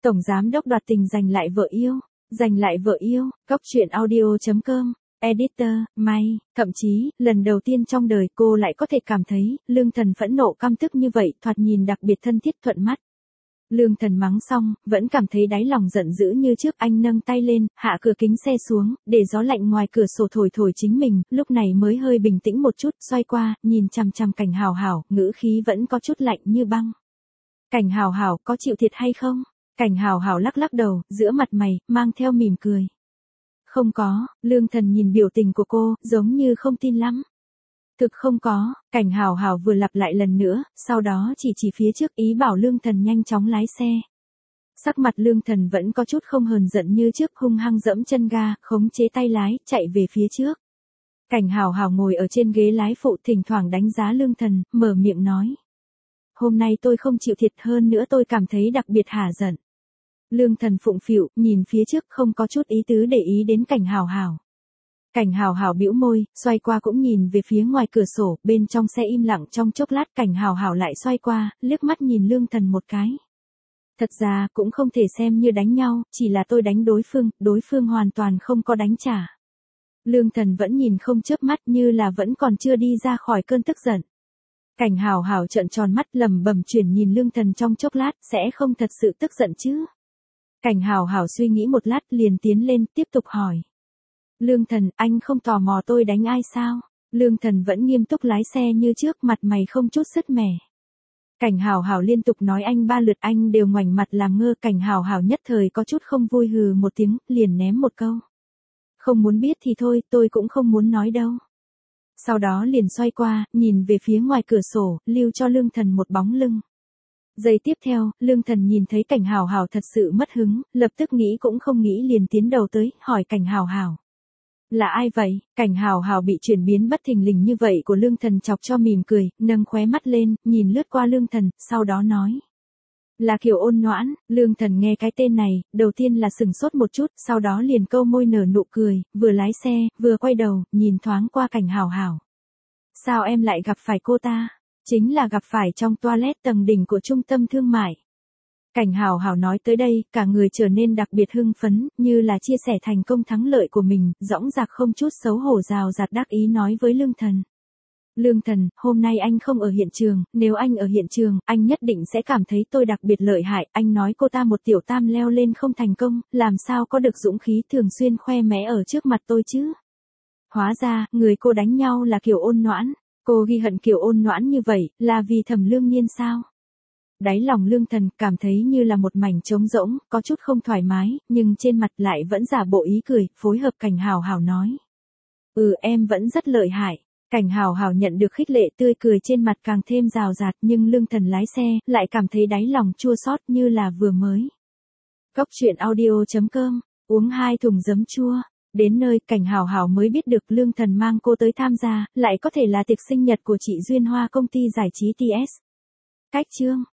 Tổng giám đốc đoạt tình giành lại vợ yêu. Giành lại vợ yêu, Cóc truyện audio.com. Editor, May, thậm chí, lần đầu tiên trong đời cô lại có thể cảm thấy, Lương Thần phẫn nộ căm tức như vậy, thoạt nhìn đặc biệt thân thiết thuận mắt. Lương Thần mắng xong, vẫn cảm thấy đáy lòng giận dữ như trước. Anh nâng tay lên, hạ cửa kính xe xuống, để gió lạnh ngoài cửa sổ thổi thổi chính mình, lúc này mới hơi bình tĩnh một chút, xoay qua, nhìn chằm chằm Cảnh Hào Hào, ngữ khí vẫn có chút lạnh như băng. Cảnh Hào Hào, có chịu thiệt hay không? Cảnh Hào Hào lắc lắc đầu, giữa mặt mày, mang theo mỉm cười. Không có, Lương Thần nhìn biểu tình của cô, giống như không tin lắm. Thực không có, Cảnh Hào Hào vừa lặp lại lần nữa, sau đó chỉ phía trước ý bảo Lương Thần nhanh chóng lái xe. Sắc mặt Lương Thần vẫn có chút không hờn giận như trước, hung hăng dẫm chân ga, khống chế tay lái, chạy về phía trước. Cảnh Hào Hào ngồi ở trên ghế lái phụ thỉnh thoảng đánh giá Lương Thần, mở miệng nói. Hôm nay tôi không chịu thiệt, hơn nữa tôi cảm thấy đặc biệt hả giận. Lương Thần phụng phịu, nhìn phía trước không có chút ý tứ để ý đến Cảnh Hào Hào. Cảnh Hào Hào bĩu môi, xoay qua cũng nhìn về phía ngoài cửa sổ, bên trong xe im lặng trong chốc lát. Cảnh Hào Hào lại xoay qua, liếc mắt nhìn Lương Thần một cái. Thật ra, cũng không thể xem như đánh nhau, chỉ là tôi đánh đối phương hoàn toàn không có đánh trả. Lương Thần vẫn nhìn không chớp mắt như là vẫn còn chưa đi ra khỏi cơn tức giận. Cảnh Hào Hào trợn tròn mắt lẩm bẩm chuyển nhìn Lương Thần trong chốc lát, sẽ không thật sự tức giận chứ? Cảnh Hào Hào suy nghĩ một lát liền tiến lên, tiếp tục hỏi. Lương Thần, anh không tò mò tôi đánh ai sao? Lương Thần vẫn nghiêm túc lái xe như trước, mặt mày không chút sứt mẻ. Cảnh Hào Hào liên tục nói anh 3 lượt, anh đều ngoảnh mặt làm ngơ. Cảnh Hào Hào nhất thời có chút không vui, hừ một tiếng, liền ném một câu. Không muốn biết thì thôi, tôi cũng không muốn nói đâu. Sau đó liền xoay qua, nhìn về phía ngoài cửa sổ, lưu cho Lương Thần một bóng lưng. Giây tiếp theo, Lương Thần nhìn thấy Cảnh Hào Hào thật sự mất hứng, lập tức nghĩ cũng không nghĩ liền tiến đầu tới, hỏi Cảnh Hào Hào. Là ai vậy? Cảnh Hào Hào bị chuyển biến bất thình lình như vậy của Lương Thần chọc cho mỉm cười, nâng khóe mắt lên, nhìn lướt qua Lương Thần, sau đó nói. Là Kiều Ôn Noãn. Lương Thần nghe cái tên này, đầu tiên là sừng sốt một chút, sau đó liền câu môi nở nụ cười, vừa lái xe, vừa quay đầu, nhìn thoáng qua Cảnh Hào Hào. Sao em lại gặp phải cô ta? Chính là gặp phải trong toilet tầng đỉnh của trung tâm thương mại. Cảnh Hào Hào nói tới đây, cả người trở nên đặc biệt hưng phấn, như là chia sẻ thành công thắng lợi của mình, dõng dạc không chút xấu hổ rào rạt đắc ý nói với Lương Thần. Lương Thần, hôm nay anh không ở hiện trường, nếu anh ở hiện trường, anh nhất định sẽ cảm thấy tôi đặc biệt lợi hại. Anh nói cô ta một tiểu tam leo lên không thành công, làm sao có được dũng khí thường xuyên khoe mẽ ở trước mặt tôi chứ? Hóa ra, người cô đánh nhau là Kiều Ôn Noãn. Cô ghi hận Kiều Ôn Noãn như vậy, là vì Thẩm Lương Nhiên sao? Đáy lòng Lương Thần cảm thấy như là một mảnh trống rỗng, có chút không thoải mái, nhưng trên mặt lại vẫn giả bộ ý cười, phối hợp Cảnh Hào Hào nói. Em vẫn rất lợi hại. Cảnh Hào Hào nhận được khích lệ, tươi cười trên mặt càng thêm rào rạt, nhưng Lương Thần lái xe, lại cảm thấy đáy lòng chua xót như là vừa mới. Cóc truyện audio.com, uống 2 thùng giấm chua. Đến nơi, Cảnh Hào Hào mới biết được Lương Thần mang cô tới tham gia, lại có thể là tiệc sinh nhật của chị Duyên Hoa công ty giải trí TS. Cách chương.